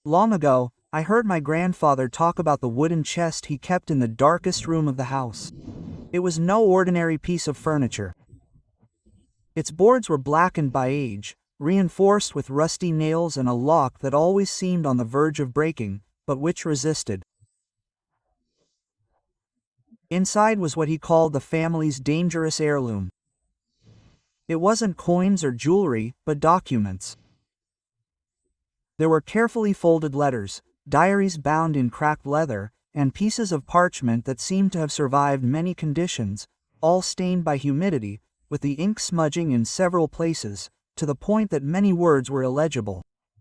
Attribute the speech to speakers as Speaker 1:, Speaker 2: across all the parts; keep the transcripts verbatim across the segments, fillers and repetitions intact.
Speaker 1: Long ago, I heard my grandfather talk about the wooden chest he kept in the darkest room of the house. It was no ordinary piece of furniture. Its boards were blackened by age, reinforced with rusty nails and a lock that always seemed on the verge of breaking, but which resisted. Inside was what he called the family's dangerous heirloom. It wasn't coins or jewelry, but documents. There were carefully folded letters, diaries bound in cracked leather, and pieces of parchment that seemed to have survived many conditions, all stained by humidity, with the ink smudging in several places, to the point that many words were illegible.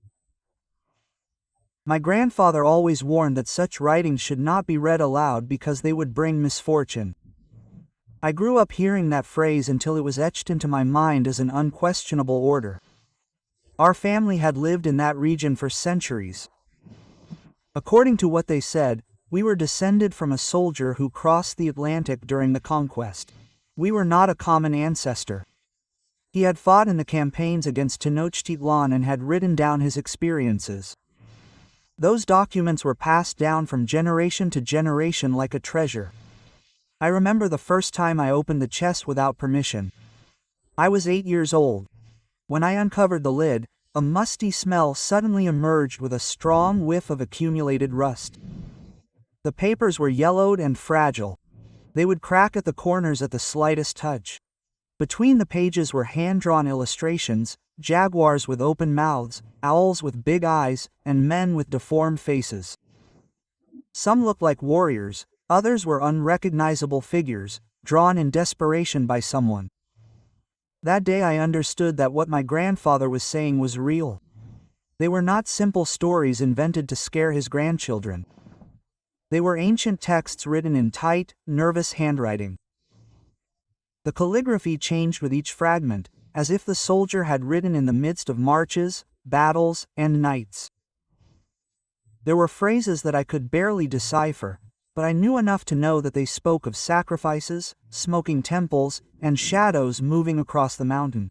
Speaker 1: My grandfather always warned that such writings should not be read aloud because they would bring misfortune. I grew up hearing that phrase until it was etched into my mind as an unquestionable order. Our family had lived in that region for centuries. According to what they said, we were descended from a soldier who crossed the Atlantic during the conquest. We were not a common ancestor. He had fought in the campaigns against Tenochtitlan and had written down his experiences. Those documents were passed down from generation to generation like a treasure. I remember the first time I opened the chest without permission. I was eight years old. When I uncovered the lid, a musty smell suddenly emerged with a strong whiff of accumulated rust. The papers were yellowed and fragile. They would crack at the corners at the slightest touch. Between the pages were hand-drawn illustrations, jaguars with open mouths, owls with big eyes, and men with deformed faces. Some looked like warriors, others were unrecognizable figures, drawn in desperation by someone. That day I understood that what my grandfather was saying was real. They were not simple stories invented to scare his grandchildren. They were ancient texts written in tight, nervous handwriting. The calligraphy changed with each fragment, as if the soldier had written in the midst of marches, battles, and nights. There were phrases that I could barely decipher, but I knew enough to know that they spoke of sacrifices, smoking temples, and shadows moving across the mountain.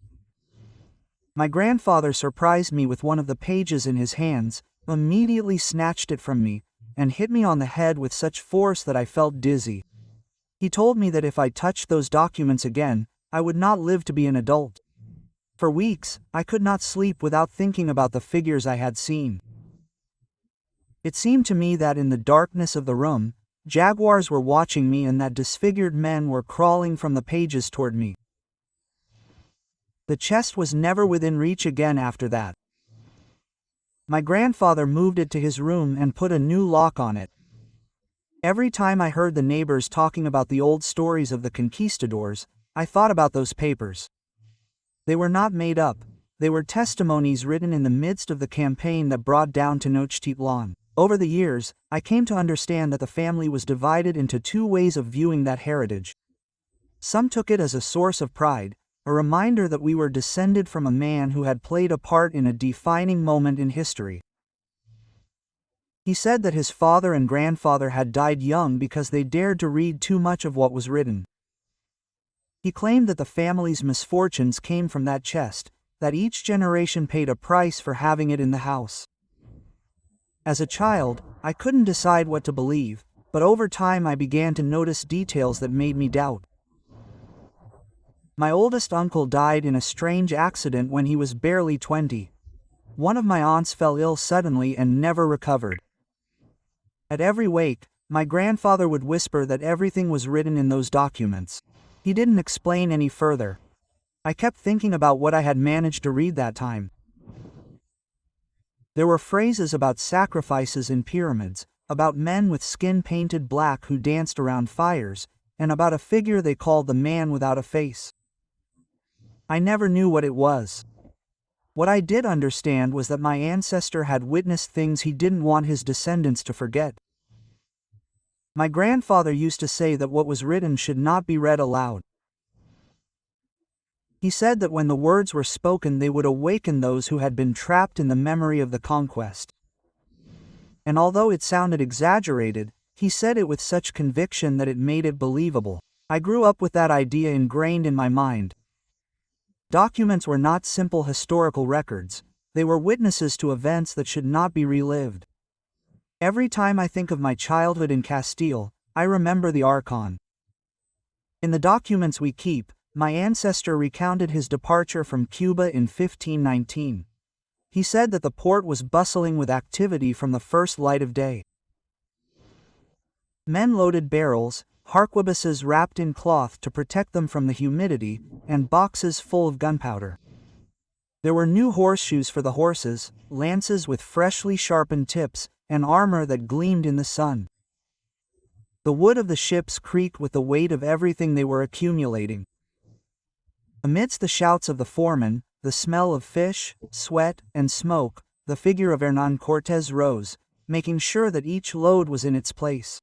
Speaker 1: My grandfather surprised me with one of the pages in his hands, immediately snatched it from me, and hit me on the head with such force that I felt dizzy. He told me that if I touched those documents again, I would not live to be an adult. For weeks, I could not sleep without thinking about the figures I had seen. It seemed to me that in the darkness of the room, jaguars were watching me and that disfigured men were crawling from the pages toward me. The chest was never within reach again after that. My grandfather moved it to his room and put a new lock on it. Every time I heard the neighbors talking about the old stories of the conquistadors, I thought about those papers. They were not made up, they were testimonies written in the midst of the campaign that brought down Tenochtitlan. Over the years, I came to understand that the family was divided into two ways of viewing that heritage. Some took it as a source of pride, a reminder that we were descended from a man who had played a part in a defining moment in history. He said that his father and grandfather had died young because they dared to read too much of what was written. He claimed that the family's misfortunes came from that chest, that each generation paid a price for having it in the house. As a child, I couldn't decide what to believe, but over time I began to notice details that made me doubt. My oldest uncle died in a strange accident when he was barely twenty. One of my aunts fell ill suddenly and never recovered. At every wake, my grandfather would whisper that everything was written in those documents. He didn't explain any further. I kept thinking about what I had managed to read that time. There were phrases about sacrifices in pyramids, about men with skin painted black who danced around fires, and about a figure they called the man without a face. I never knew what it was. What I did understand was that my ancestor had witnessed things he didn't want his descendants to forget. My grandfather used to say that what was written should not be read aloud. He said that when the words were spoken they would awaken those who had been trapped in the memory of the conquest. And although it sounded exaggerated, he said it with such conviction that it made it believable. I grew up with that idea ingrained in my mind. Documents were not simple historical records, They were witnesses to events that should not be relived. Every time I think of my childhood in Castile, I remember the Archon. In the documents we keep, my ancestor recounted his departure from Cuba in fifteen nineteen. He said that the port was bustling with activity from the first light of day. Men loaded barrels, harquebuses wrapped in cloth to protect them from the humidity, and boxes full of gunpowder. There were new horseshoes for the horses, lances with freshly sharpened tips, and armor that gleamed in the sun. The wood of the ships creaked with the weight of everything they were accumulating. Amidst the shouts of the foreman, the smell of fish, sweat, and smoke, the figure of Hernán Cortés rose, making sure that each load was in its place.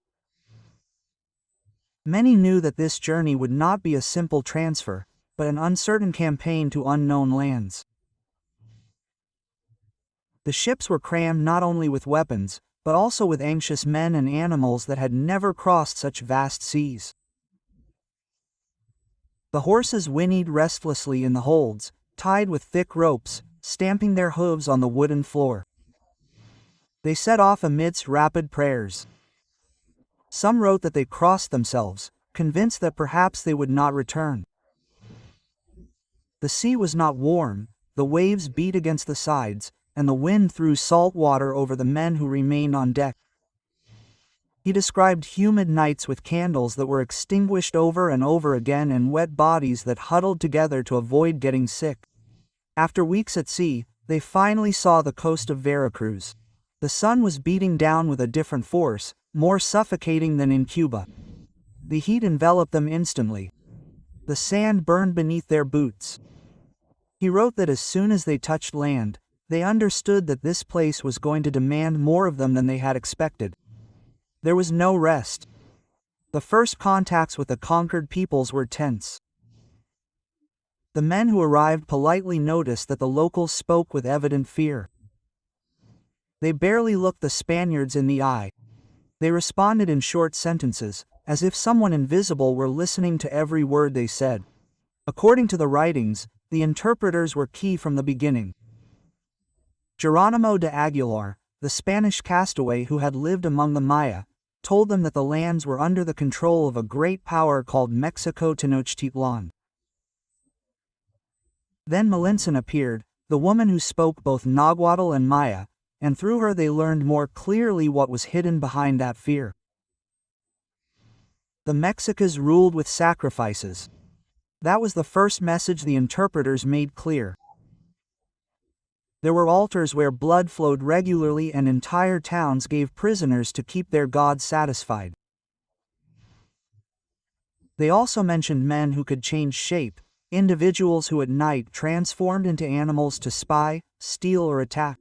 Speaker 1: Many knew that this journey would not be a simple transfer, but an uncertain campaign to unknown lands. The ships were crammed not only with weapons, but also with anxious men and animals that had never crossed such vast seas. The horses whinnied restlessly in the holds, tied with thick ropes, stamping their hooves on the wooden floor. They set off amidst rapid prayers. Some wrote that they crossed themselves, convinced that perhaps they would not return. The sea was not warm, the waves beat against the sides, and the wind threw salt water over the men who remained on deck. He described humid nights with candles that were extinguished over and over again and wet bodies that huddled together to avoid getting sick. After weeks at sea, they finally saw the coast of Veracruz. The sun was beating down with a different force, more suffocating than in Cuba. The heat enveloped them instantly. The sand burned beneath their boots. He wrote that as soon as they touched land, they understood that this place was going to demand more of them than they had expected. There was no rest. The first contacts with the conquered peoples were tense. The men who arrived politely noticed that the locals spoke with evident fear. They barely looked the Spaniards in the eye. They responded in short sentences, as if someone invisible were listening to every word they said. According to the writings, the interpreters were key from the beginning. Geronimo de Aguilar, the Spanish castaway who had lived among the Maya, told them that the lands were under the control of a great power called Mexico Tenochtitlan. Then Melintzin appeared, the woman who spoke both Nahuatl and Maya, and through her they learned more clearly what was hidden behind that fear. The Mexicas ruled with sacrifices. That was the first message the interpreters made clear. There were altars where blood flowed regularly and entire towns gave prisoners to keep their gods satisfied. They also mentioned men who could change shape, individuals who at night transformed into animals to spy, steal, or attack.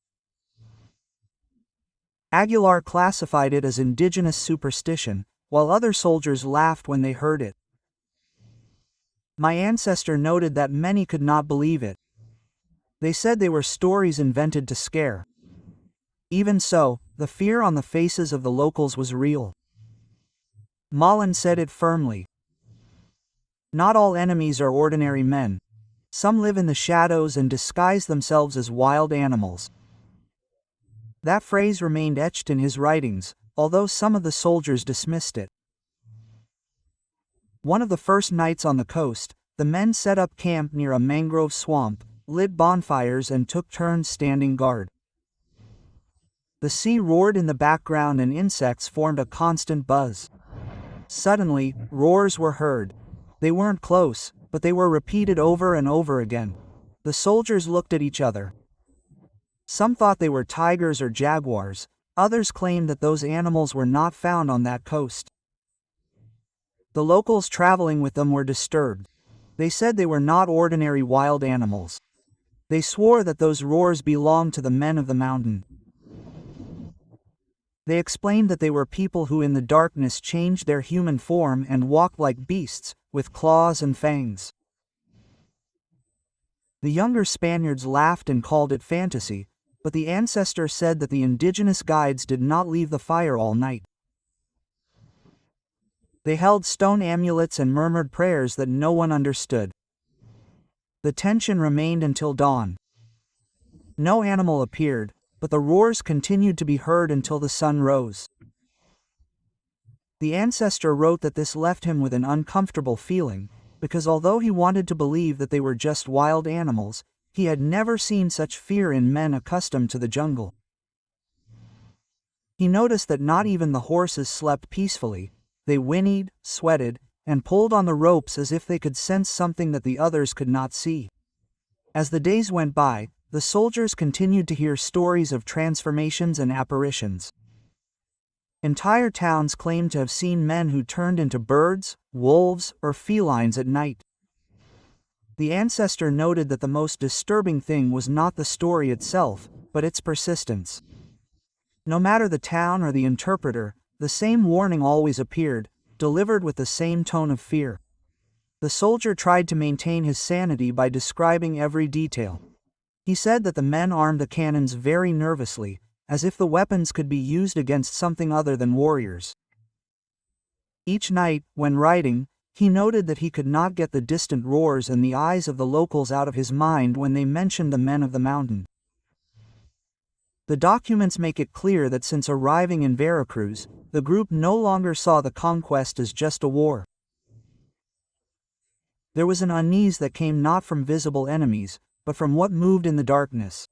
Speaker 1: Aguilar classified it as indigenous superstition, while other soldiers laughed when they heard it. My ancestor noted that many could not believe it. They said they were stories invented to scare. Even so, the fear on the faces of the locals was real. Malin said it firmly. Not all enemies are ordinary men. Some live in the shadows and disguise themselves as wild animals. That phrase remained etched in his writings, although some of the soldiers dismissed it. One of the first nights on the coast, the men set up camp near a mangrove swamp, lit bonfires and took turns standing guard. The sea roared in the background and insects formed a constant buzz. Suddenly, roars were heard. They weren't close, but they were repeated over and over again. The soldiers looked at each other. Some thought they were tigers or jaguars, others claimed that those animals were not found on that coast. The locals traveling with them were disturbed. They said they were not ordinary wild animals. They swore that those roars belonged to the men of the mountain. They explained that they were people who in the darkness changed their human form and walked like beasts, with claws and fangs. The younger Spaniards laughed and called it fantasy, but the ancestor said that the indigenous guides did not leave the fire all night. They held stone amulets and murmured prayers that no one understood. The tension remained until dawn. No animal appeared, but the roars continued to be heard until the sun rose. The ancestor wrote that this left him with an uncomfortable feeling, because although he wanted to believe that they were just wild animals, he had never seen such fear in men accustomed to the jungle. He noticed that not even the horses slept peacefully. They whinnied, sweated, and pulled on the ropes as if they could sense something that the others could not see. As the days went by, the soldiers continued to hear stories of transformations and apparitions. Entire towns claimed to have seen men who turned into birds, wolves, or felines at night. The ancestor noted that the most disturbing thing was not the story itself, but its persistence. No matter the town or the interpreter, the same warning always appeared, delivered with the same tone of fear. The soldier tried to maintain his sanity by describing every detail. He said that the men armed the cannons very nervously, as if the weapons could be used against something other than warriors. Each night, when writing, he noted that he could not get the distant roars and the eyes of the locals out of his mind when they mentioned the men of the mountain. The documents make it clear that since arriving in Veracruz, the group no longer saw the conquest as just a war. There was an unease that came not from visible enemies, but from what moved in the darkness.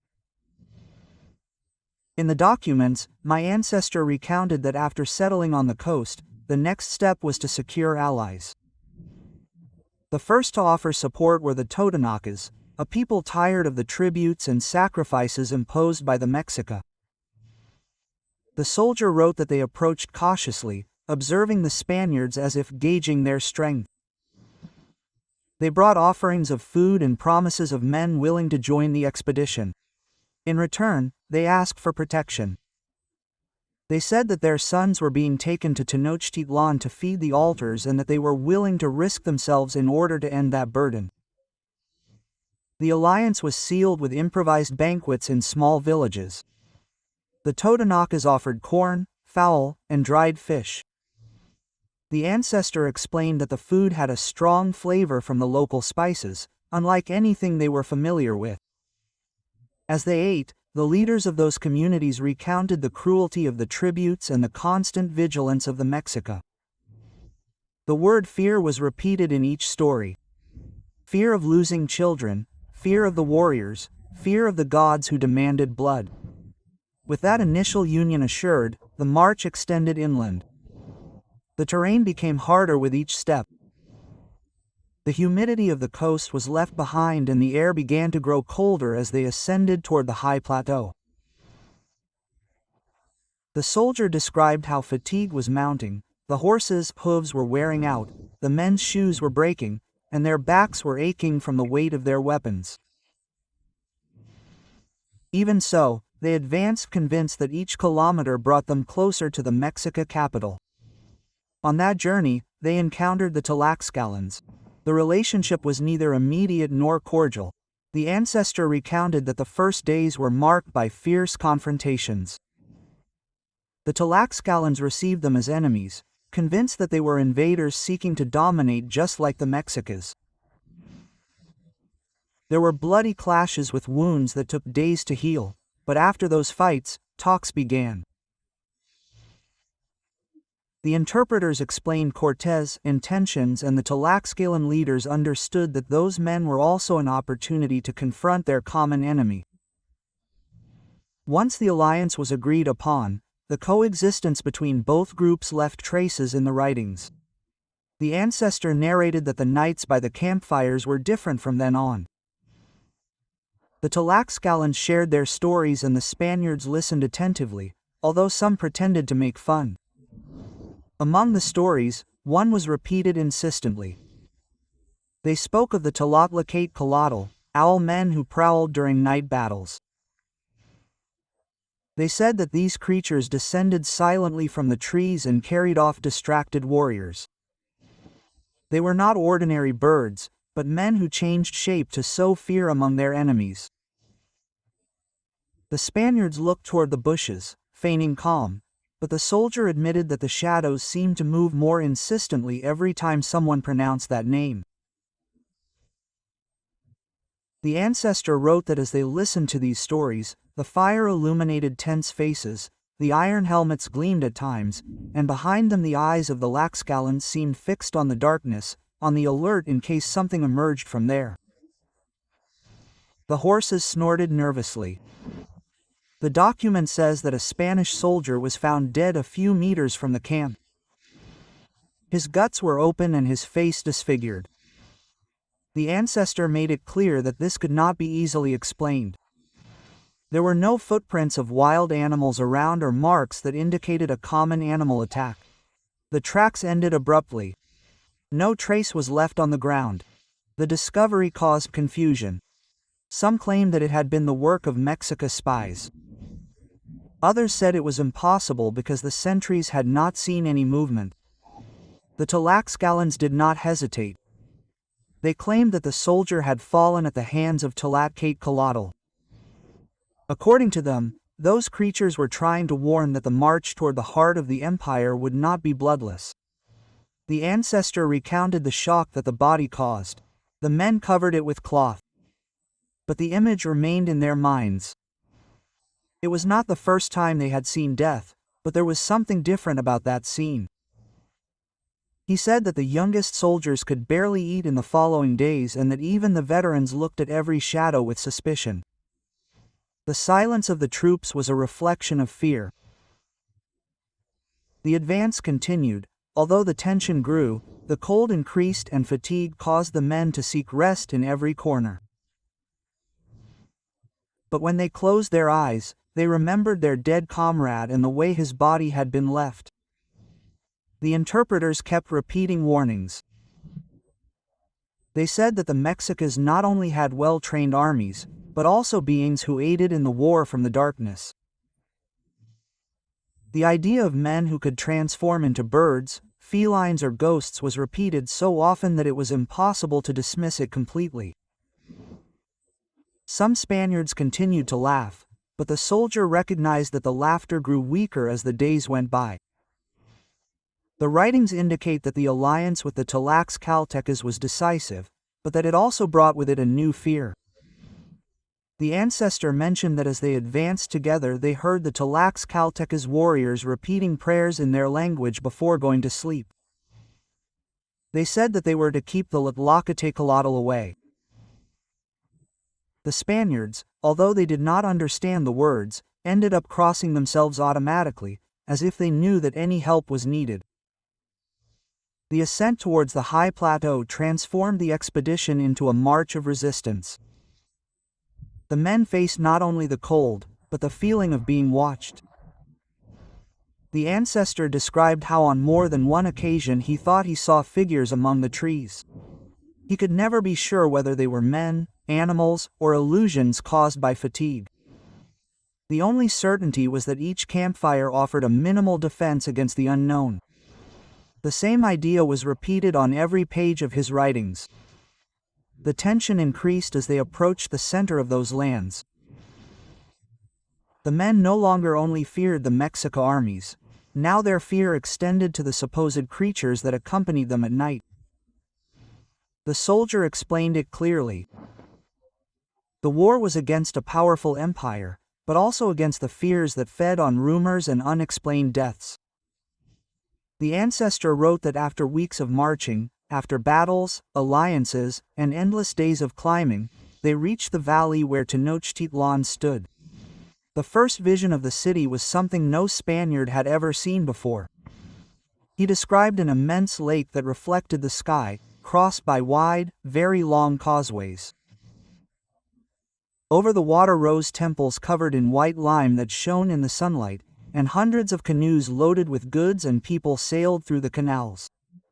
Speaker 1: In the documents, my ancestor recounted that after settling on the coast, the next step was to secure allies. The first to offer support were the Totonaques, a people tired of the tributes and sacrifices imposed by the Mexica. The soldier wrote that they approached cautiously, observing the Spaniards as if gauging their strength. They brought offerings of food and promises of men willing to join the expedition. In return, they asked for protection. They said that their sons were being taken to Tenochtitlan to feed the altars and that they were willing to risk themselves in order to end that burden. The alliance was sealed with improvised banquets in small villages. The Totonaques offered corn, fowl, and dried fish. The ancestor explained that the food had a strong flavor from the local spices, unlike anything they were familiar with. As they ate, the leaders of those communities recounted the cruelty of the tributes and the constant vigilance of the Mexica. The word fear was repeated in each story. Fear of losing children, fear of the warriors, fear of the gods who demanded blood. With that initial union assured, the march extended inland. The terrain became harder with each step. The humidity of the coast was left behind and the air began to grow colder as they ascended toward the high plateau. The soldier described how fatigue was mounting, the horses' hooves were wearing out, the men's shoes were breaking, and their backs were aching from the weight of their weapons. Even so, they advanced convinced that each kilometer brought them closer to the Mexica capital. On that journey, they encountered the Tlaxcalans. The relationship was neither immediate nor cordial. The ancestor recounted that the first days were marked by fierce confrontations. The Tlaxcalans received them as enemies, convinced that they were invaders seeking to dominate just like the Mexicas. There were bloody clashes with wounds that took days to heal, but after those fights, talks began. The interpreters explained Cortés' intentions and the Tlaxcalan leaders understood that those men were also an opportunity to confront their common enemy. Once the alliance was agreed upon, the coexistence between both groups left traces in the writings. The ancestor narrated that the nights by the campfires were different from then on. The Tlaxcalans shared their stories and the Spaniards listened attentively, although some pretended to make fun. Among the stories, one was repeated insistently. They spoke of the Tlatlacate Colotl, owl men who prowled during night battles. They said that these creatures descended silently from the trees and carried off distracted warriors. They were not ordinary birds, but men who changed shape to sow fear among their enemies. The Spaniards looked toward the bushes, feigning calm, but the soldier admitted that the shadows seemed to move more insistently every time someone pronounced that name. The ancestor wrote that as they listened to these stories, the fire illuminated tense faces, the iron helmets gleamed at times, and behind them the eyes of the Laxcalans seemed fixed on the darkness, on the alert in case something emerged from there. The horses snorted nervously. The document says that a Spanish soldier was found dead a few meters from the camp. His guts were open and his face disfigured. The ancestor made it clear that this could not be easily explained. There were no footprints of wild animals around or marks that indicated a common animal attack. The tracks ended abruptly. No trace was left on the ground. The discovery caused confusion. Some claimed that it had been the work of Mexica spies. Others said it was impossible because the sentries had not seen any movement. The Tlaxcalans did not hesitate. They claimed that the soldier had fallen at the hands of Tlachtquetzalcoatl. According to them, those creatures were trying to warn that the march toward the heart of the empire would not be bloodless. The ancestor recounted the shock that the body caused. The men covered it with cloth. But the image remained in their minds. It was not the first time they had seen death, but there was something different about that scene. He said that the youngest soldiers could barely eat in the following days and that even the veterans looked at every shadow with suspicion. The silence of the troops was a reflection of fear. The advance continued. Although the tension grew, the cold increased and fatigue caused the men to seek rest in every corner. But when they closed their eyes, they remembered their dead comrade and the way his body had been left. The interpreters kept repeating warnings. They said that the Mexicas not only had well-trained armies, but also beings who aided in the war from the darkness. The idea of men who could transform into birds, felines or ghosts was repeated so often that it was impossible to dismiss it completely. Some Spaniards continued to laugh, but the soldier recognized that the laughter grew weaker as the days went by. The writings indicate that the alliance with the Tlaxcaltecas was decisive, but that it also brought with it a new fear. The ancestor mentioned that as they advanced together they heard the Tlaxcaltecas warriors repeating prayers in their language before going to sleep. They said that they were to keep the Tlachtquetzalcoatl away. The Spaniards, although they did not understand the words, ended up crossing themselves automatically, as if they knew that any help was needed. The ascent towards the high plateau transformed the expedition into a march of resistance. The men faced not only the cold, but the feeling of being watched. The ancestor described how on more than one occasion he thought he saw figures among the trees. He could never be sure whether they were men, animals, or illusions caused by fatigue. The only certainty was that each campfire offered a minimal defense against the unknown. The same idea was repeated on every page of his writings. The tension increased as they approached the center of those lands. The men no longer only feared the Mexica armies. Now their fear extended to the supposed creatures that accompanied them at night. The soldier explained it clearly. The war was against a powerful empire, but also against the fears that fed on rumors and unexplained deaths. The ancestor wrote that after weeks of marching, after battles, alliances, and endless days of climbing, they reached the valley where Tenochtitlan stood. The first vision of the city was something no Spaniard had ever seen before. He described an immense lake that reflected the sky, crossed by wide, very long causeways. Over the water rose temples covered in white lime that shone in the sunlight, and hundreds of canoes loaded with goods and people sailed through the canals.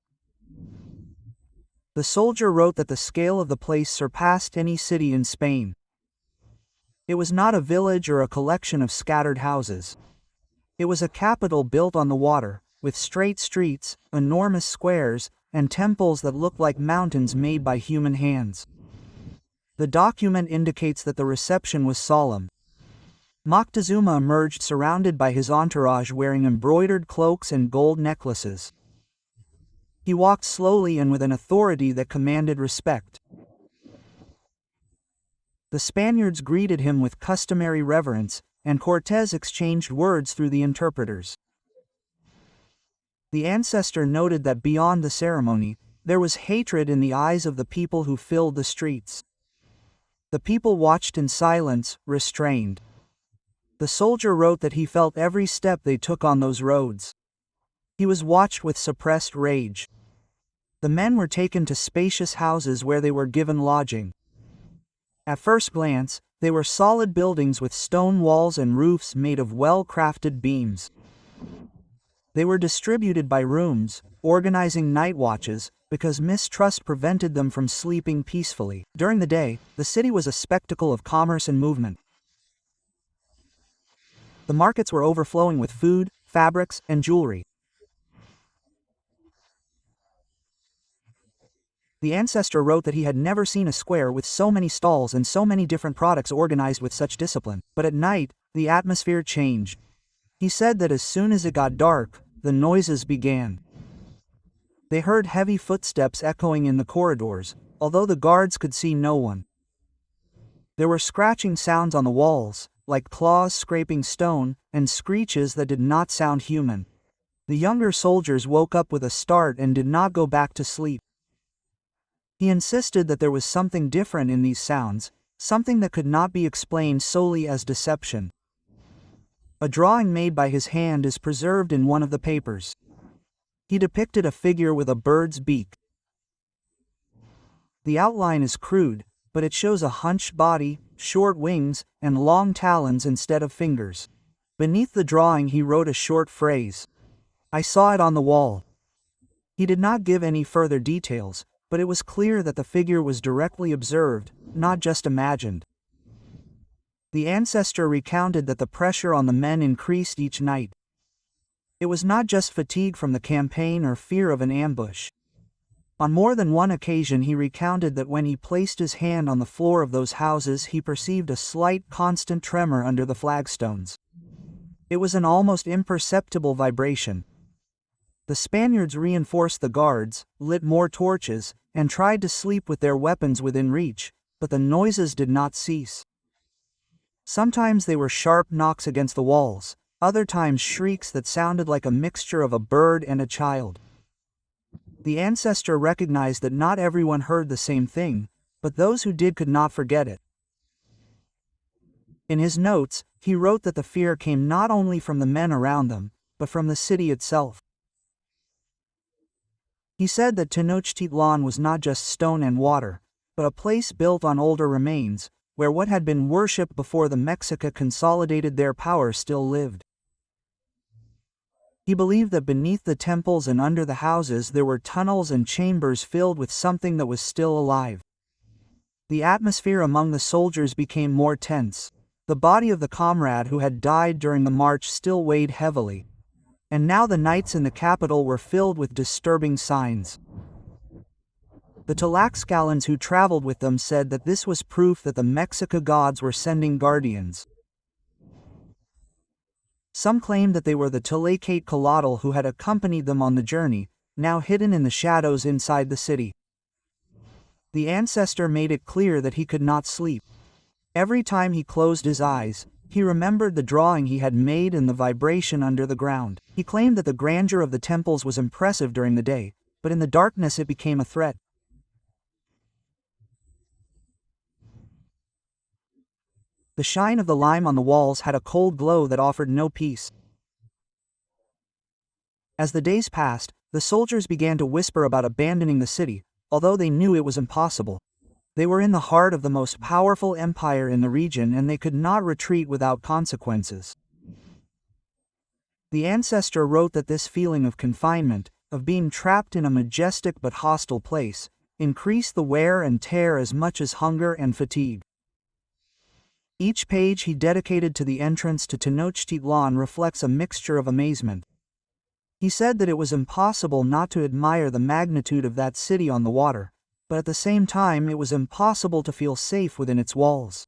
Speaker 1: The soldier wrote that the scale of the place surpassed any city in Spain. It was not a village or a collection of scattered houses. It was a capital built on the water, with straight streets, enormous squares, and temples that looked like mountains made by human hands. The document indicates that the reception was solemn. Moctezuma emerged surrounded by his entourage wearing embroidered cloaks and gold necklaces. He walked slowly and with an authority that commanded respect. The Spaniards greeted him with customary reverence, and Cortés exchanged words through the interpreters. The ancestor noted that beyond the ceremony, there was hatred in the eyes of the people who filled the streets. The people watched in silence, restrained. The soldier wrote that he felt every step they took on those roads. He was watched with suppressed rage. The men were taken to spacious houses where they were given lodging. At first glance, they were solid buildings with stone walls and roofs made of well-crafted beams. They were distributed by rooms, organizing night watches, because mistrust prevented them from sleeping peacefully. During the day, the city was a spectacle of commerce and movement. The markets were overflowing with food, fabrics, and jewelry. The ancestor wrote that he had never seen a square with so many stalls and so many different products organized with such discipline. But at night, the atmosphere changed. He said that as soon as it got dark, the noises began. They heard heavy footsteps echoing in the corridors, although the guards could see no one. There were scratching sounds on the walls, like claws scraping stone, and screeches that did not sound human. The younger soldiers woke up with a start and did not go back to sleep. He insisted that there was something different in these sounds, something that could not be explained solely as deception. A drawing made by his hand is preserved in one of the papers. He depicted a figure with a bird's beak. The outline is crude, but it shows a hunched body, short wings, and long talons instead of fingers. Beneath the drawing he wrote a short phrase. "I saw it on the wall." He did not give any further details, but it was clear that the figure was directly observed, not just imagined. The ancestor recounted that the pressure on the men increased each night. It was not just fatigue from the campaign or fear of an ambush. On more than one occasion he recounted that when he placed his hand on the floor of those houses he perceived a slight constant tremor under the flagstones. It was an almost imperceptible vibration. The Spaniards reinforced the guards, lit more torches, and tried to sleep with their weapons within reach, but the noises did not cease. Sometimes they were sharp knocks against the walls, other times shrieks that sounded like a mixture of a bird and a child. The ancestor recognized that not everyone heard the same thing, but those who did could not forget it. In his notes, he wrote that the fear came not only from the men around them, but from the city itself. He said that Tenochtitlan was not just stone and water, but a place built on older remains, where what had been worshipped before the Mexica consolidated their power still lived. He believed that beneath the temples and under the houses there were tunnels and chambers filled with something that was still alive. The atmosphere among the soldiers became more tense. The body of the comrade who had died during the march still weighed heavily. And now the nights in the capital were filled with disturbing signs. The Tlaxcalans who traveled with them said that this was proof that the Mexica gods were sending guardians. Some claimed that they were the Tlaquetzalcoatl who had accompanied them on the journey, now hidden in the shadows inside the city. The ancestor made it clear that he could not sleep. Every time he closed his eyes, he remembered the drawing he had made and the vibration under the ground. He claimed that the grandeur of the temples was impressive during the day, but in the darkness it became a threat. The shine of the lime on the walls had a cold glow that offered no peace. As the days passed, the soldiers began to whisper about abandoning the city, although they knew it was impossible. They were in the heart of the most powerful empire in the region and they could not retreat without consequences. The ancestor wrote that this feeling of confinement, of being trapped in a majestic but hostile place, increased the wear and tear as much as hunger and fatigue. Each page he dedicated to the entrance to Tenochtitlan reflects a mixture of amazement. He said that it was impossible not to admire the magnitude of that city on the water, but at the same time it was impossible to feel safe within its walls.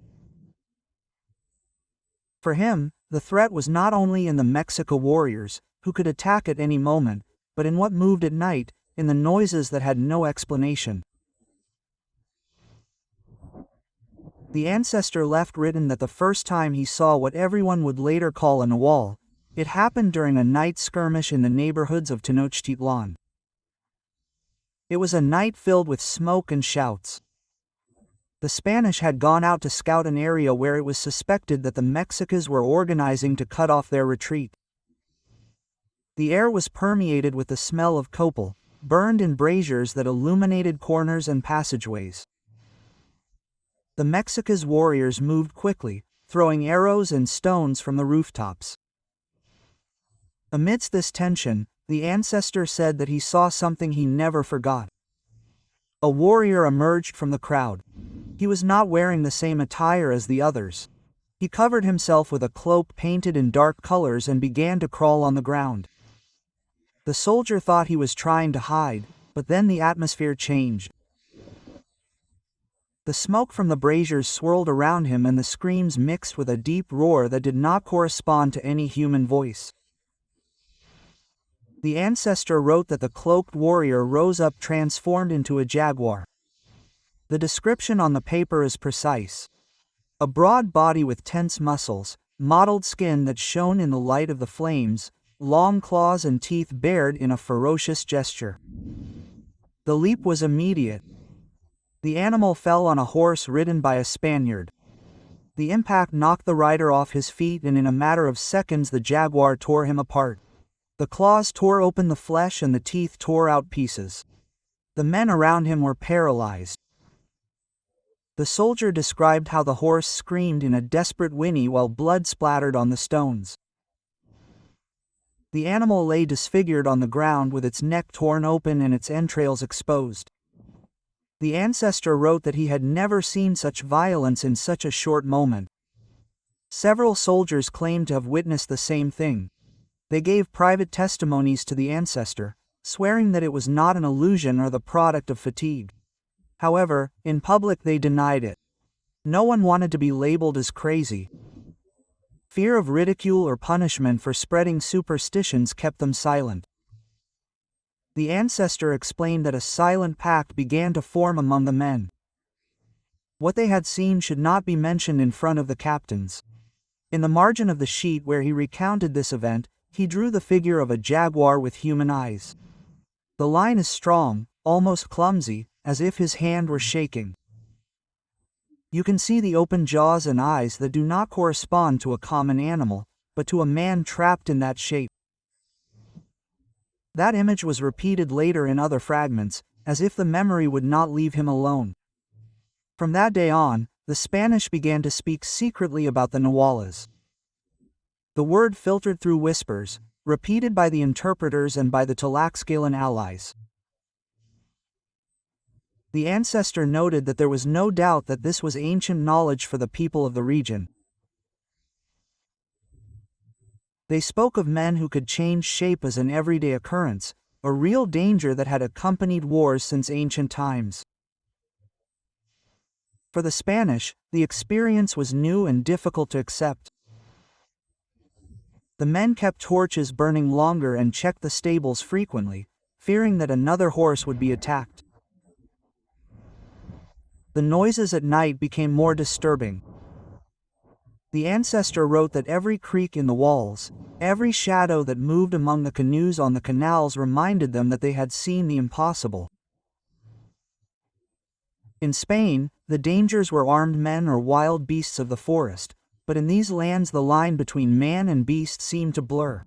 Speaker 1: For him, the threat was not only in the Mexica warriors, who could attack at any moment, but in what moved at night, in the noises that had no explanation. The ancestor left written that the first time he saw what everyone would later call a Nahual, it happened during a night skirmish in the neighborhoods of Tenochtitlan. It was a night filled with smoke and shouts. The Spanish had gone out to scout an area where it was suspected that the Mexicans were organizing to cut off their retreat. The air was permeated with the smell of copal, burned in braziers that illuminated corners and passageways. The Mexicans' warriors moved quickly, throwing arrows and stones from the rooftops. Amidst this tension, the ancestor said that he saw something he never forgot. A warrior emerged from the crowd. He was not wearing the same attire as the others. He covered himself with a cloak painted in dark colors and began to crawl on the ground. The soldier thought he was trying to hide, but then the atmosphere changed. The smoke from the braziers swirled around him and the screams mixed with a deep roar that did not correspond to any human voice. The ancestor wrote that the cloaked warrior rose up transformed into a jaguar. The description on the paper is precise. A broad body with tense muscles, mottled skin that shone in the light of the flames, long claws and teeth bared in a ferocious gesture. The leap was immediate. The animal fell on a horse ridden by a Spaniard. The impact knocked the rider off his feet and in a matter of seconds the jaguar tore him apart. The claws tore open the flesh and the teeth tore out pieces. The men around him were paralyzed. The soldier described how the horse screamed in a desperate whinny while blood splattered on the stones. The animal lay disfigured on the ground with its neck torn open and its entrails exposed. The ancestor wrote that he had never seen such violence in such a short moment. Several soldiers claimed to have witnessed the same thing. They gave private testimonies to the ancestor, swearing that it was not an illusion or the product of fatigue. However, in public they denied it. No one wanted to be labeled as crazy. Fear of ridicule or punishment for spreading superstitions kept them silent. The ancestor explained that a silent pact began to form among the men. What they had seen should not be mentioned in front of the captains. In the margin of the sheet where he recounted this event, he drew the figure of a jaguar with human eyes. The line is strong, almost clumsy, as if his hand were shaking. You can see the open jaws and eyes that do not correspond to a common animal, but to a man trapped in that shape. That image was repeated later in other fragments, as if the memory would not leave him alone. From that day on, the Spanish began to speak secretly about the Nahuales. The word filtered through whispers, repeated by the interpreters and by the Tlaxcalan allies. The ancestor noted that there was no doubt that this was ancient knowledge for the people of the region. They spoke of men who could change shape as an everyday occurrence, a real danger that had accompanied wars since ancient times. For the Spanish, the experience was new and difficult to accept. The men kept torches burning longer and checked the stables frequently, fearing that another horse would be attacked. The noises at night became more disturbing. The ancestor wrote that every creak in the walls, every shadow that moved among the canoes on the canals reminded them that they had seen the impossible. In Spain, the dangers were armed men or wild beasts of the forest, but in these lands the line between man and beast seemed to blur.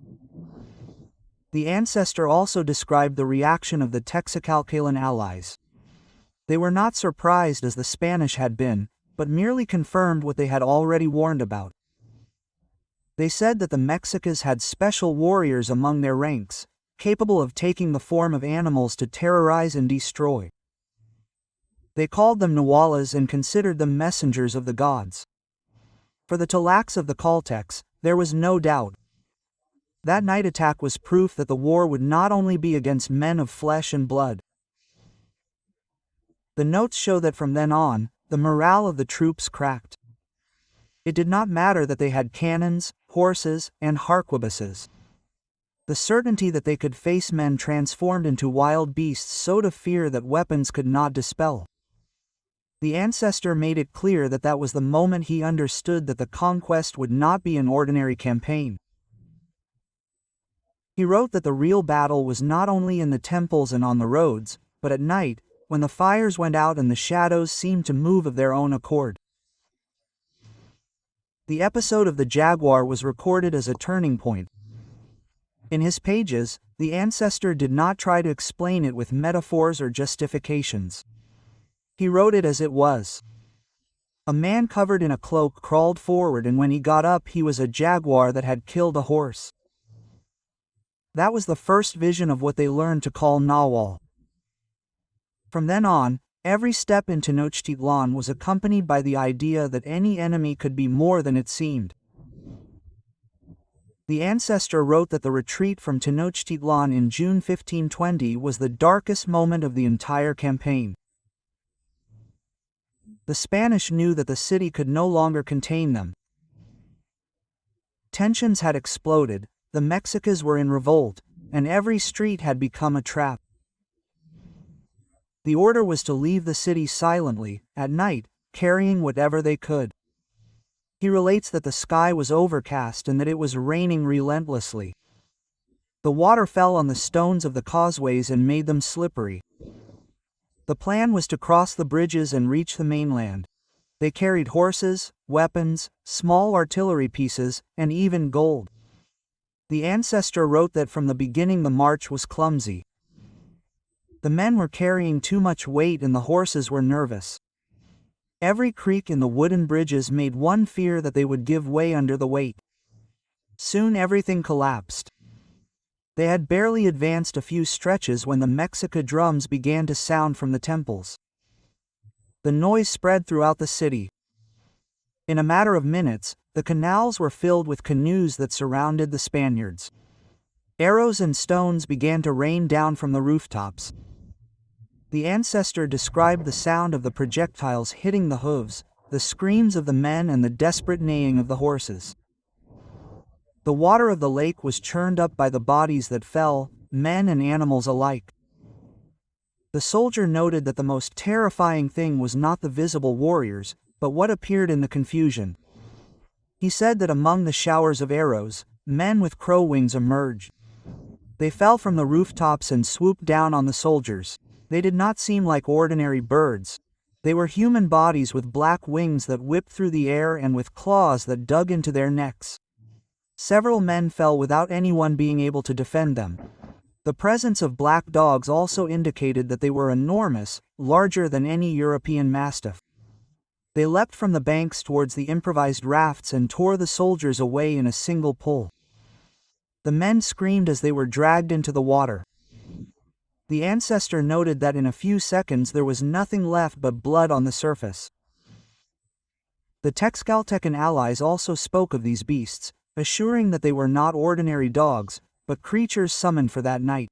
Speaker 1: The ancestor also described the reaction of the Tlaxcalan allies. They were not surprised as the Spanish had been, but merely confirmed what they had already warned about. They said that the Mexicans had special warriors among their ranks, capable of taking the form of animals to terrorize and destroy. They called them Nahuales and considered them messengers of the gods. For the Tlax of the Caltecs, there was no doubt. That night attack was proof that the war would not only be against men of flesh and blood. The notes show that from then on, the morale of the troops cracked. It did not matter that they had cannons, horses, and harquebuses. The certainty that they could face men transformed into wild beasts sowed a fear that weapons could not dispel. The ancestor made it clear that that was the moment he understood that the conquest would not be an ordinary campaign. He wrote that the real battle was not only in the temples and on the roads, but at night, when the fires went out and the shadows seemed to move of their own accord. The episode of the jaguar was recorded as a turning point. In his pages, the ancestor did not try to explain it with metaphors or justifications. He wrote it as it was. A man covered in a cloak crawled forward, and when he got up he was a jaguar that had killed a horse. That was the first vision of what they learned to call Nawal. From then on, every step into Tenochtitlan was accompanied by the idea that any enemy could be more than it seemed. The ancestor wrote that the retreat from Tenochtitlan in June fifteen twenty was the darkest moment of the entire campaign. The Spanish knew that the city could no longer contain them. Tensions had exploded, the Mexicas were in revolt, and every street had become a trap. The order was to leave the city silently, at night, carrying whatever they could. He relates that the sky was overcast and that it was raining relentlessly. The water fell on the stones of the causeways and made them slippery. The plan was to cross the bridges and reach the mainland. They carried horses, weapons, small artillery pieces, and even gold. The ancestor wrote that from the beginning the march was clumsy. The men were carrying too much weight and the horses were nervous. Every creak in the wooden bridges made one fear that they would give way under the weight. Soon everything collapsed. They had barely advanced a few stretches when the Mexica drums began to sound from the temples. The noise spread throughout the city. In a matter of minutes, the canals were filled with canoes that surrounded the Spaniards. Arrows and stones began to rain down from the rooftops. The ancestor described the sound of the projectiles hitting the hooves, the screams of the men and the desperate neighing of the horses. The water of the lake was churned up by the bodies that fell, men and animals alike. The soldier noted that the most terrifying thing was not the visible warriors, but what appeared in the confusion. He said that among the showers of arrows, men with crow wings emerged. They fell from the rooftops and swooped down on the soldiers. They did not seem like ordinary birds. They were human bodies with black wings that whipped through the air and with claws that dug into their necks. Several men fell without anyone being able to defend them. The presence of black dogs also indicated that they were enormous, larger than any European mastiff. They leapt from the banks towards the improvised rafts and tore the soldiers away in a single pull. The men screamed as they were dragged into the water. The ancestor noted that in a few seconds there was nothing left but blood on the surface. The Texcaltecan allies also spoke of these beasts, assuring that they were not ordinary dogs, but creatures summoned for that night.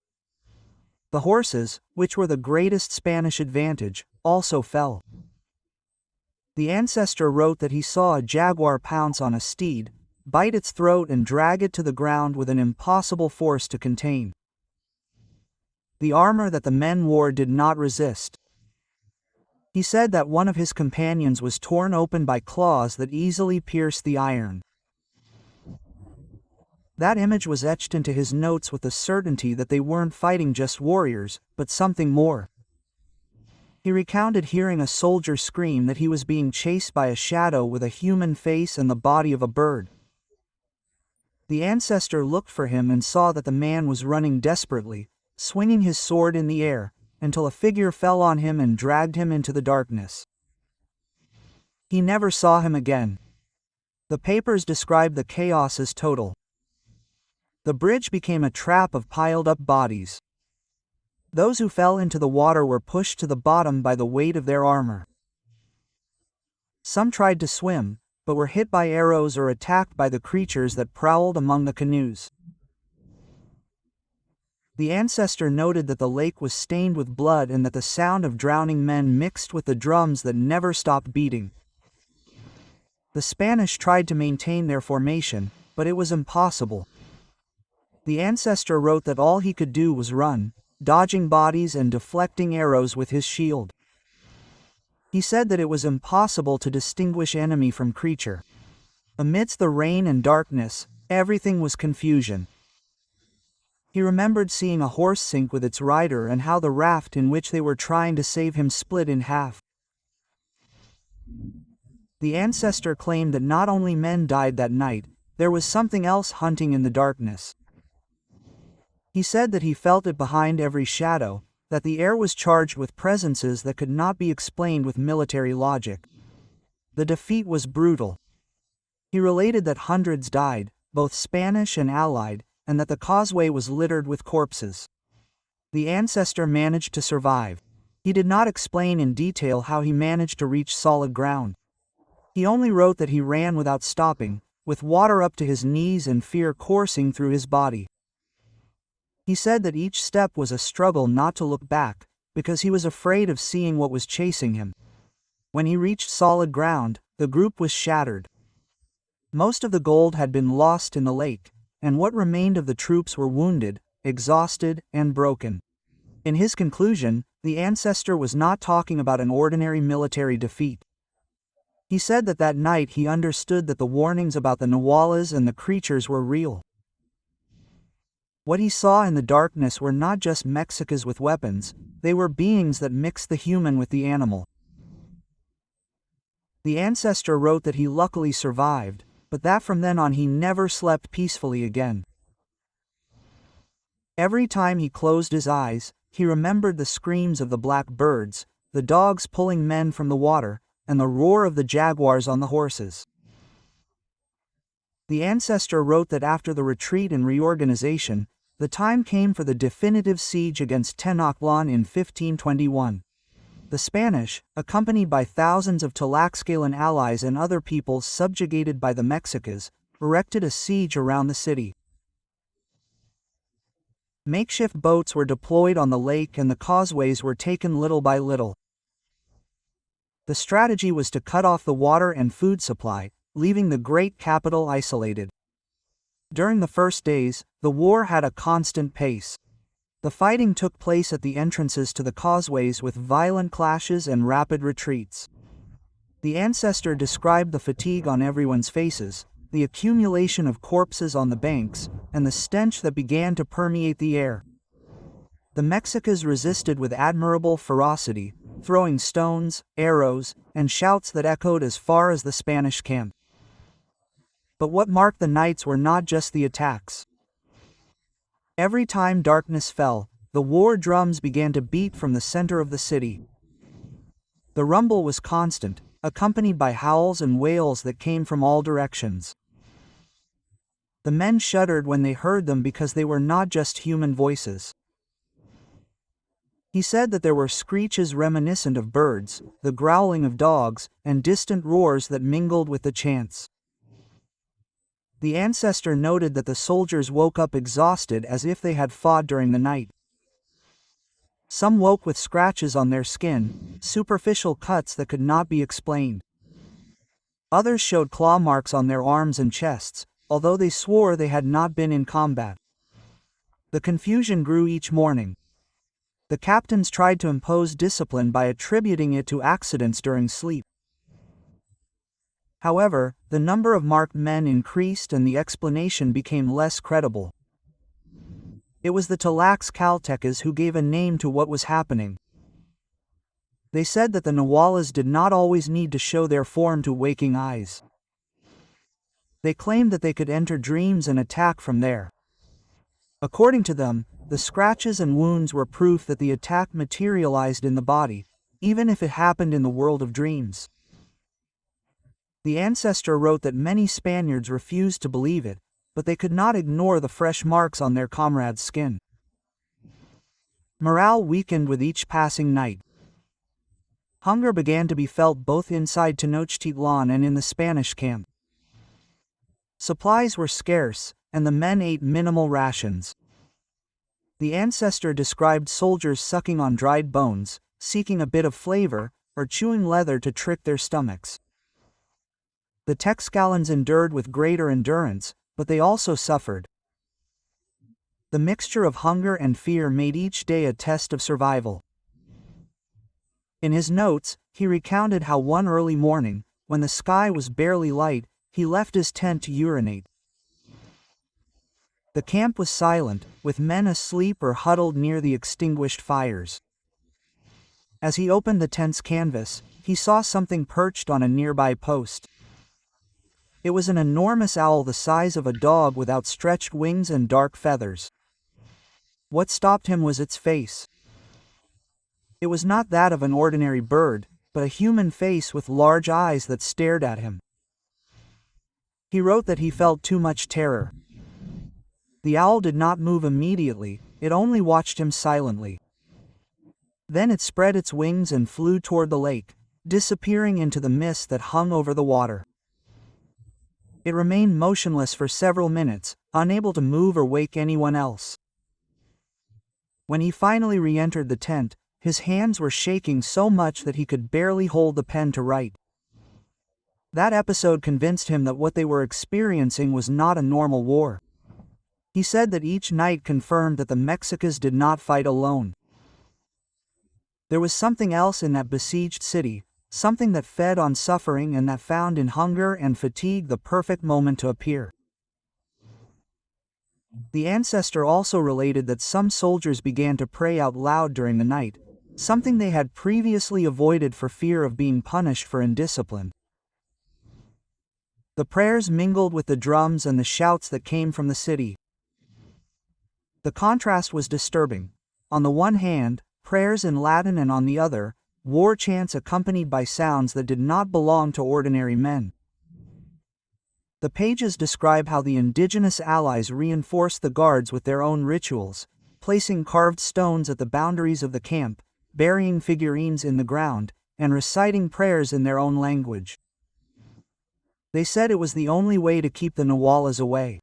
Speaker 1: The horses, which were the greatest Spanish advantage, also fell. The ancestor wrote that he saw a jaguar pounce on a steed, bite its throat and drag it to the ground with an impossible force to contain. The armor that the men wore did not resist. He said that one of his companions was torn open by claws that easily pierced the iron. That image was etched into his notes with the certainty that they weren't fighting just warriors, but something more. He recounted hearing a soldier scream that he was being chased by a shadow with a human face and the body of a bird. The ancestor looked for him and saw that the man was running desperately, swinging his sword in the air, until a figure fell on him and dragged him into the darkness. He never saw him again. The papers described the chaos as total. The bridge became a trap of piled-up bodies. Those who fell into the water were pushed to the bottom by the weight of their armor. Some tried to swim, but were hit by arrows or attacked by the creatures that prowled among the canoes. The ancestor noted that the lake was stained with blood and that the sound of drowning men mixed with the drums that never stopped beating. The Spanish tried to maintain their formation, but it was impossible. The ancestor wrote that all he could do was run, dodging bodies and deflecting arrows with his shield. He said that it was impossible to distinguish enemy from creature. Amidst the rain and darkness, everything was confusion. He remembered seeing a horse sink with its rider and how the raft in which they were trying to save him split in half. The ancestor claimed that not only men died that night, there was something else hunting in the darkness. He said that he felt it behind every shadow, that the air was charged with presences that could not be explained with military logic. The defeat was brutal. He related that hundreds died, both Spanish and Allied, and that the causeway was littered with corpses. The ancestor managed to survive. He did not explain in detail how he managed to reach solid ground. He only wrote that he ran without stopping, with water up to his knees and fear coursing through his body. He said that each step was a struggle not to look back, because he was afraid of seeing what was chasing him. When he reached solid ground, the group was shattered. Most of the gold had been lost in the lake, and what remained of the troops were wounded, exhausted, and broken. In his conclusion, the ancestor was not talking about an ordinary military defeat. He said that that night he understood that the warnings about the Nahualas and the creatures were real. What he saw in the darkness were not just Mexicas with weapons, they were beings that mixed the human with the animal. The ancestor wrote that he luckily survived, but that from then on he never slept peacefully again. Every time he closed his eyes, he remembered the screams of the black birds, the dogs pulling men from the water, and the roar of the jaguars on the horses. The ancestor wrote that after the retreat and reorganization, the time came for the definitive siege against Tenochtitlan in fifteen twenty-one. The Spanish, accompanied by thousands of Tlaxcalan allies and other peoples subjugated by the Mexicas, erected a siege around the city. Makeshift boats were deployed on the lake and the causeways were taken little by little. The strategy was to cut off the water and food supply, leaving the great capital isolated. During the first days, the war had a constant pace. The fighting took place at the entrances to the causeways with violent clashes and rapid retreats. The ancestor described the fatigue on everyone's faces, the accumulation of corpses on the banks, and the stench that began to permeate the air. The Mexicas resisted with admirable ferocity, throwing stones, arrows, and shouts that echoed as far as the Spanish camp. But what marked the nights were not just the attacks. Every time darkness fell, the war drums began to beat from the center of the city. The rumble was constant, accompanied by howls and wails that came from all directions. The men shuddered when they heard them because they were not just human voices. He said that there were screeches reminiscent of birds, the growling of dogs, and distant roars that mingled with the chants. The ancestor noted that the soldiers woke up exhausted as if they had fought during the night. Some woke with scratches on their skin, superficial cuts that could not be explained. Others showed claw marks on their arms and chests, although they swore they had not been in combat. The confusion grew each morning. The captains tried to impose discipline by attributing it to accidents during sleep. However, the number of marked men increased and the explanation became less credible. It was the Tlaxcaltecas who gave a name to what was happening. They said that the Nahualas did not always need to show their form to waking eyes. They claimed that they could enter dreams and attack from there. According to them, the scratches and wounds were proof that the attack materialized in the body, even if it happened in the world of dreams. The ancestor wrote that many Spaniards refused to believe it, but they could not ignore the fresh marks on their comrades' skin. Morale weakened with each passing night. Hunger began to be felt both inside Tenochtitlan and in the Spanish camp. Supplies were scarce, and the men ate minimal rations. The ancestor described soldiers sucking on dried bones, seeking a bit of flavor, or chewing leather to trick their stomachs. The Tlaxcalans endured with greater endurance, but they also suffered. The mixture of hunger and fear made each day a test of survival. In his notes, he recounted how one early morning, when the sky was barely light, he left his tent to urinate. The camp was silent, with men asleep or huddled near the extinguished fires. As he opened the tent's canvas, he saw something perched on a nearby post. It was an enormous owl the size of a dog with outstretched wings and dark feathers. What stopped him was its face. It was not that of an ordinary bird, but a human face with large eyes that stared at him. He wrote that he felt too much terror. The owl did not move immediately, it only watched him silently. Then it spread its wings and flew toward the lake, disappearing into the mist that hung over the water. It remained motionless for several minutes, unable to move or wake anyone else. When he finally re-entered the tent, his hands were shaking so much that he could barely hold the pen to write. That episode convinced him that what they were experiencing was not a normal war. He said that each night confirmed that the Mexicas did not fight alone. There was something else in that besieged city, something that fed on suffering and that found in hunger and fatigue the perfect moment to appear. The ancestor also related that some soldiers began to pray out loud during the night, something they had previously avoided for fear of being punished for indiscipline. The prayers mingled with the drums and the shouts that came from the city. The contrast was disturbing. On the one hand, prayers in Latin, and on the other, war chants accompanied by sounds that did not belong to ordinary men. The pages describe how the indigenous allies reinforced the guards with their own rituals, placing carved stones at the boundaries of the camp, burying figurines in the ground, and reciting prayers in their own language. They said it was the only way to keep the Nahualas away.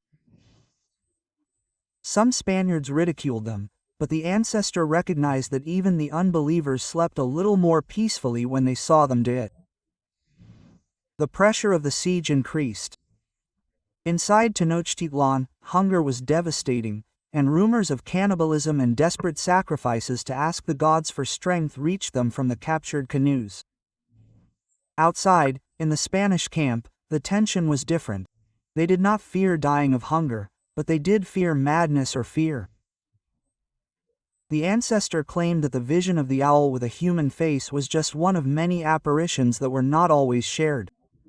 Speaker 1: Some Spaniards ridiculed them, but the ancestor recognized that even the unbelievers slept a little more peacefully when they saw them do it. The pressure of the siege increased. Inside Tenochtitlan, hunger was devastating, and rumors of cannibalism and desperate sacrifices to ask the gods for strength reached them from the captured canoes. Outside, in the Spanish camp, the tension was different. They did not fear dying of hunger, but they did fear madness or fear. The ancestor claimed that the vision of the owl with a human face was just one of many apparitions that were not always shared.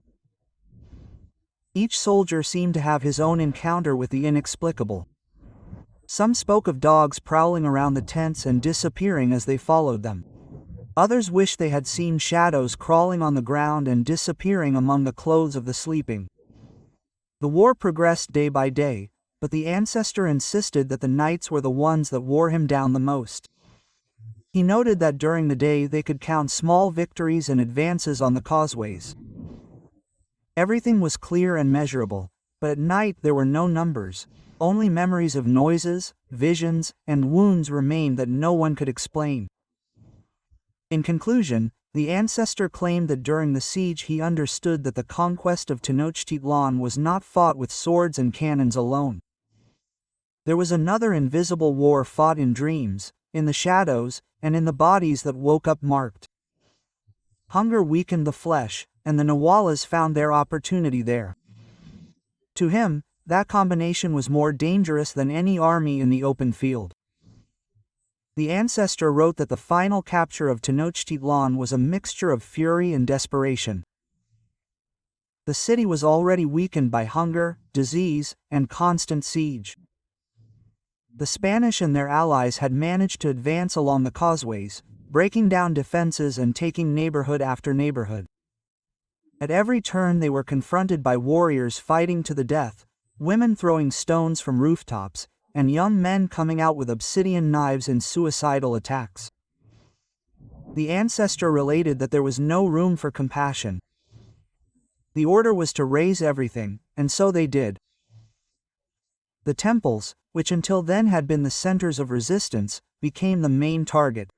Speaker 1: Each soldier seemed to have his own encounter with the inexplicable. Some spoke of dogs prowling around the tents and disappearing as they followed them. Others wished they had seen shadows crawling on the ground and disappearing among the clothes of the sleeping. The war progressed day by day, but the ancestor insisted that the nights were the ones that wore him down the most. He noted that during the day they could count small victories and advances on the causeways. Everything was clear and measurable, but at night there were no numbers, only memories of noises, visions, and wounds remained that no one could explain. In conclusion, the ancestor claimed that during the siege he understood that the conquest of Tenochtitlan was not fought with swords and cannons alone. There was another invisible war fought in dreams, in the shadows, and in the bodies that woke up marked. Hunger weakened the flesh, and the Nahualas found their opportunity there. To him, that combination was more dangerous than any army in the open field. The ancestor wrote that the final capture of Tenochtitlan was a mixture of fury and desperation. The city was already weakened by hunger, disease, and constant siege. The Spanish and their allies had managed to advance along the causeways, breaking down defenses and taking neighborhood after neighborhood. At every turn they were confronted by warriors fighting to the death, women throwing stones from rooftops, and young men coming out with obsidian knives in suicidal attacks. The ancestor related that there was no room for compassion. The order was to raze everything, and so they did. The temples, which until then had been the centers of resistance, became the main target.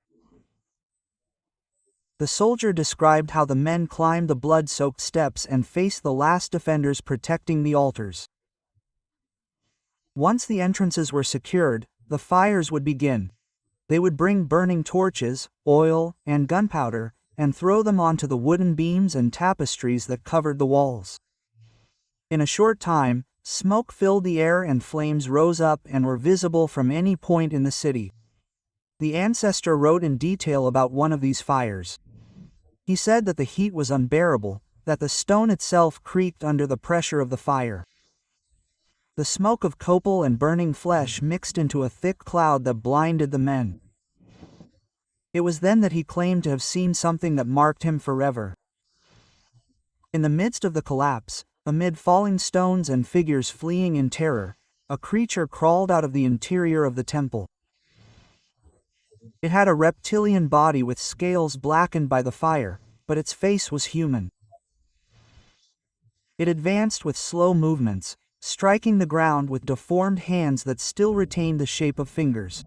Speaker 1: The soldier described how the men climbed the blood-soaked steps and faced the last defenders protecting the altars. Once the entrances were secured, the fires would begin. They would bring burning torches, oil, and gunpowder, and throw them onto the wooden beams and tapestries that covered the walls. In a short time, smoke filled the air and flames rose up and were visible from any point in the city. The ancestor wrote in detail about one of these fires. He said that the heat was unbearable, that the stone itself creaked under the pressure of the fire. The smoke of copal and burning flesh mixed into a thick cloud that blinded the men. It was then that he claimed to have seen something that marked him forever. In the midst of the collapse, amid falling stones and figures fleeing in terror, a creature crawled out of the interior of the temple. It had a reptilian body with scales blackened by the fire, but its face was human. It advanced with slow movements, striking the ground with deformed hands that still retained the shape of fingers.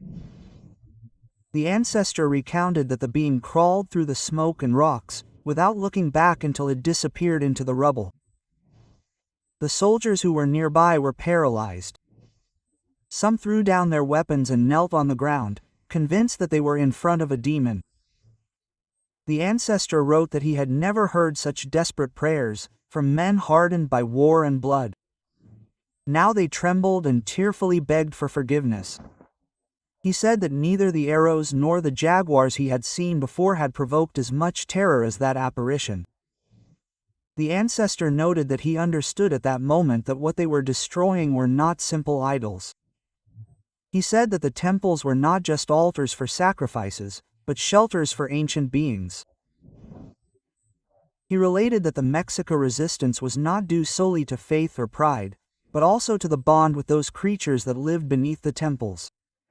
Speaker 1: The ancestor recounted that the being crawled through the smoke and rocks, without looking back until it disappeared into the rubble. The soldiers who were nearby were paralyzed. Some threw down their weapons and knelt on the ground, convinced that they were in front of a demon. The ancestor wrote that he had never heard such desperate prayers, from men hardened by war and blood. Now they trembled and tearfully begged for forgiveness. He said that neither the arrows nor the jaguars he had seen before had provoked as much terror as that apparition. The ancestor noted that he understood at that moment that what they were destroying were not simple idols. He said that the temples were not just altars for sacrifices, but shelters for ancient beings. He related that the Mexica resistance was not due solely to faith or pride, but also to the bond with those creatures that lived beneath the temples.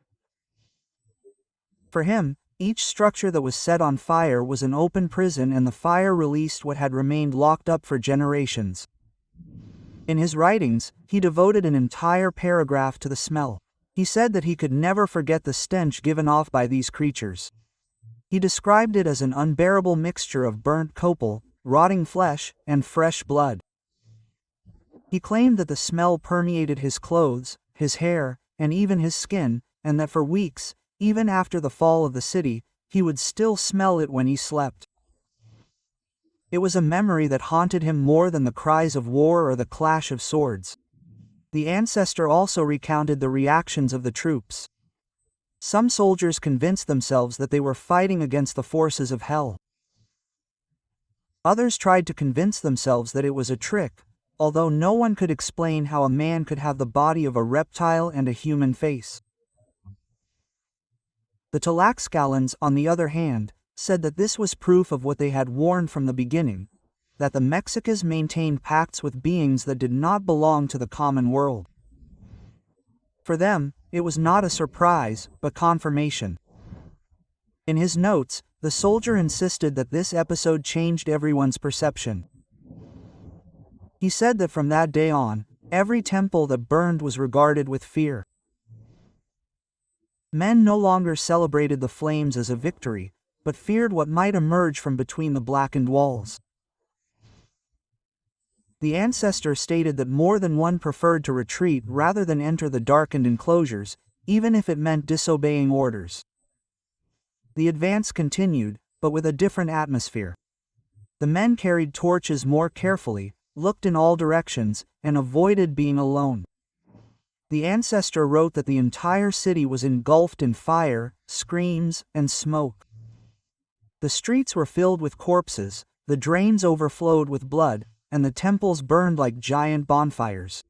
Speaker 1: For him, each structure that was set on fire was an open prison, and the fire released what had remained locked up for generations. In his writings, he devoted an entire paragraph to the smell. He said that he could never forget the stench given off by these creatures. He described it as an unbearable mixture of burnt copal, rotting flesh, and fresh blood. He claimed that the smell permeated his clothes, his hair, and even his skin, and that for weeks, even after the fall of the city, he would still smell it when he slept. It was a memory that haunted him more than the cries of war or the clash of swords. The ancestor also recounted the reactions of the troops. Some soldiers convinced themselves that they were fighting against the forces of hell. Others tried to convince themselves that it was a trick, although no one could explain how a man could have the body of a reptile and a human face. The Tlaxcalans, on the other hand, said that this was proof of what they had warned from the beginning, that the Mexicas maintained pacts with beings that did not belong to the common world. For them, it was not a surprise, but confirmation. In his notes, the soldier insisted that this episode changed everyone's perception. He said that from that day on, every temple that burned was regarded with fear. Men no longer celebrated the flames as a victory, but feared what might emerge from between the blackened walls. The ancestor stated that more than one preferred to retreat rather than enter the darkened enclosures, even if it meant disobeying orders. The advance continued, but with a different atmosphere. The men carried torches more carefully, looked in all directions, and avoided being alone. The ancestor wrote that the entire city was engulfed in fire, screams, and smoke. The streets were filled with corpses, the drains overflowed with blood, and the temples burned like giant bonfires.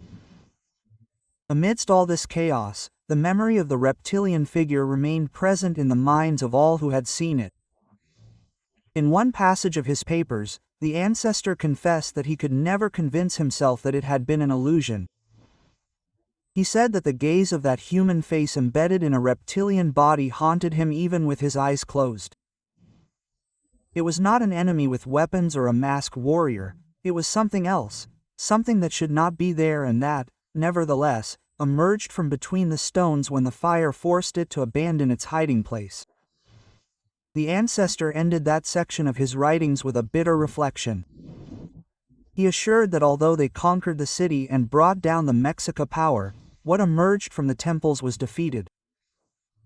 Speaker 1: Amidst all this chaos, the memory of the reptilian figure remained present in the minds of all who had seen it. In one passage of his papers, the ancestor confessed that he could never convince himself that it had been an illusion. He said that the gaze of that human face embedded in a reptilian body haunted him even with his eyes closed. It was not an enemy with weapons or a masked warrior, it was something else, something that should not be there and that, nevertheless, emerged from between the stones when the fire forced it to abandon its hiding place. The ancestor ended that section of his writings with a bitter reflection. He assured that although they conquered the city and brought down the Mexica power, what emerged from the temples was defeated.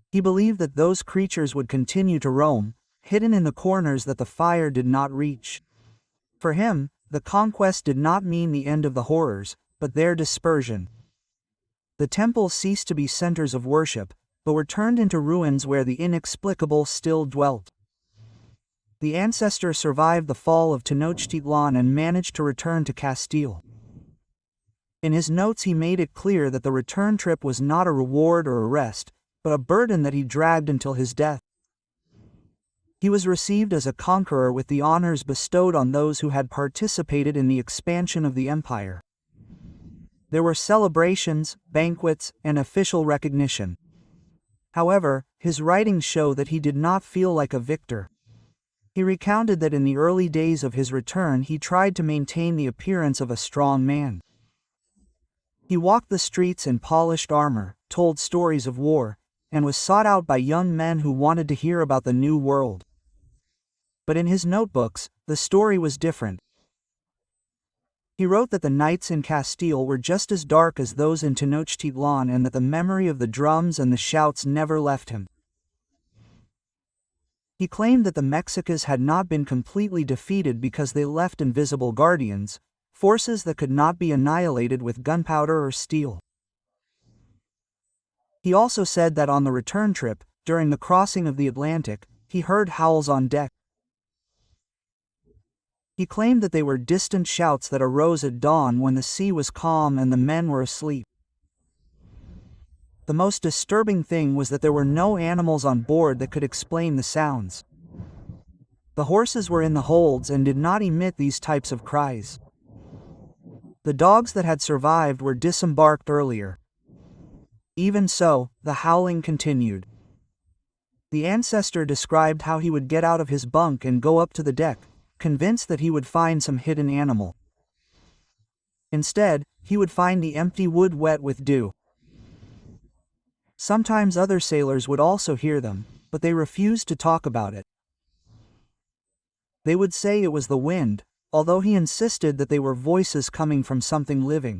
Speaker 1: He believed that those creatures would continue to roam, hidden in the corners that the fire did not reach. For him, the conquest did not mean the end of the horrors, but their dispersion. The temples ceased to be centers of worship, but were turned into ruins where the inexplicable still dwelt. The ancestor survived the fall of Tenochtitlan and managed to return to Castile. In his notes he made it clear that the return trip was not a reward or a rest, but a burden that he dragged until his death. He was received as a conqueror with the honors bestowed on those who had participated in the expansion of the empire. There were celebrations, banquets, and official recognition. However, his writings show that he did not feel like a victor. He recounted that in the early days of his return he tried to maintain the appearance of a strong man. He walked the streets in polished armor, told stories of war, and was sought out by young men who wanted to hear about the new world. But in his notebooks, the story was different. He wrote that the nights in Castile were just as dark as those in Tenochtitlan and that the memory of the drums and the shouts never left him. He claimed that the Mexicas had not been completely defeated because they left invisible guardians, forces that could not be annihilated with gunpowder or steel. He also said that on the return trip, during the crossing of the Atlantic, he heard howls on deck. He claimed that they were distant shouts that arose at dawn when the sea was calm and the men were asleep. The most disturbing thing was that there were no animals on board that could explain the sounds. The horses were in the holds and did not emit these types of cries. The dogs that had survived were disembarked earlier. Even so, the howling continued. The ancestor described how he would get out of his bunk and go up to the deck, convinced that he would find some hidden animal. Instead, he would find the empty wood wet with dew. Sometimes other sailors would also hear them, but they refused to talk about it. They would say it was the wind, although he insisted that they were voices coming from something living.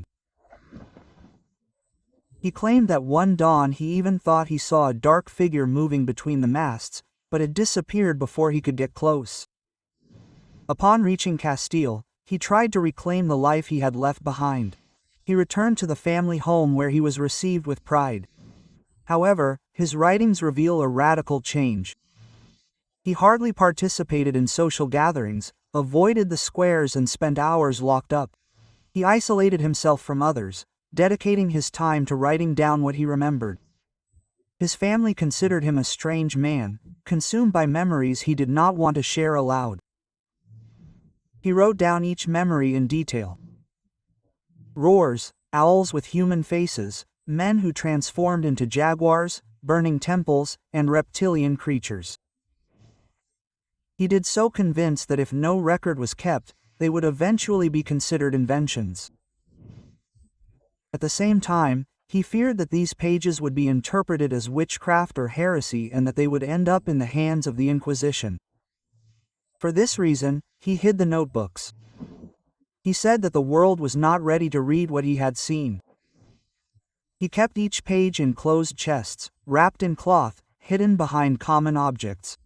Speaker 1: He claimed that one dawn he even thought he saw a dark figure moving between the masts, but it disappeared before he could get close. Upon reaching Castile, he tried to reclaim the life he had left behind. He returned to the family home where he was received with pride. However, his writings reveal a radical change. He hardly participated in social gatherings, avoided the squares and spent hours locked up. He isolated himself from others, dedicating his time to writing down what he remembered. His family considered him a strange man, consumed by memories he did not want to share aloud. He wrote down each memory in detail. Roars, owls with human faces, men who transformed into jaguars, burning temples, and reptilian creatures. He did so convinced that if no record was kept, they would eventually be considered inventions. At the same time, he feared that these pages would be interpreted as witchcraft or heresy and that they would end up in the hands of the Inquisition. For this reason, he hid the notebooks. He said that the world was not ready to read what he had seen. He kept each page in closed chests, wrapped in cloth, hidden behind common objects.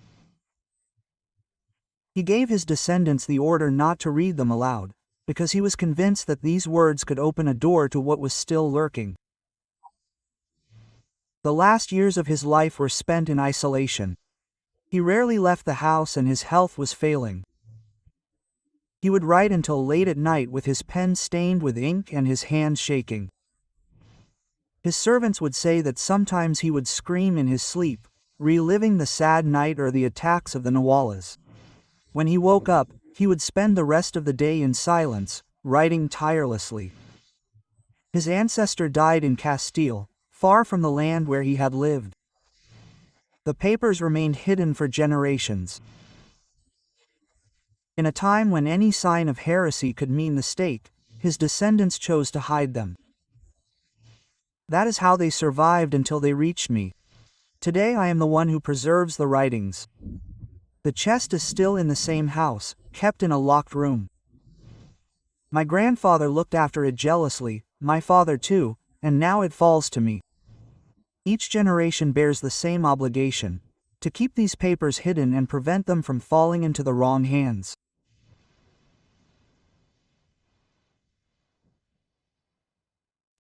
Speaker 1: He gave his descendants the order not to read them aloud, because he was convinced that these words could open a door to what was still lurking. The last years of his life were spent in isolation. He rarely left the house and his health was failing. He would write until late at night with his pen stained with ink and his hands shaking. His servants would say that sometimes he would scream in his sleep, reliving the sad night or the attacks of the Nahualas. When he woke up, he would spend the rest of the day in silence, writing tirelessly. His ancestor died in Castile, far from the land where he had lived. The papers remained hidden for generations. In a time when any sign of heresy could mean the stake, his descendants chose to hide them. That is how they survived until they reached me. Today I am the one who preserves the writings. The chest is still in the same house, kept in a locked room. My grandfather looked after it jealously, my father too, and now it falls to me. Each generation bears the same obligation, to keep these papers hidden and prevent them from falling into the wrong hands.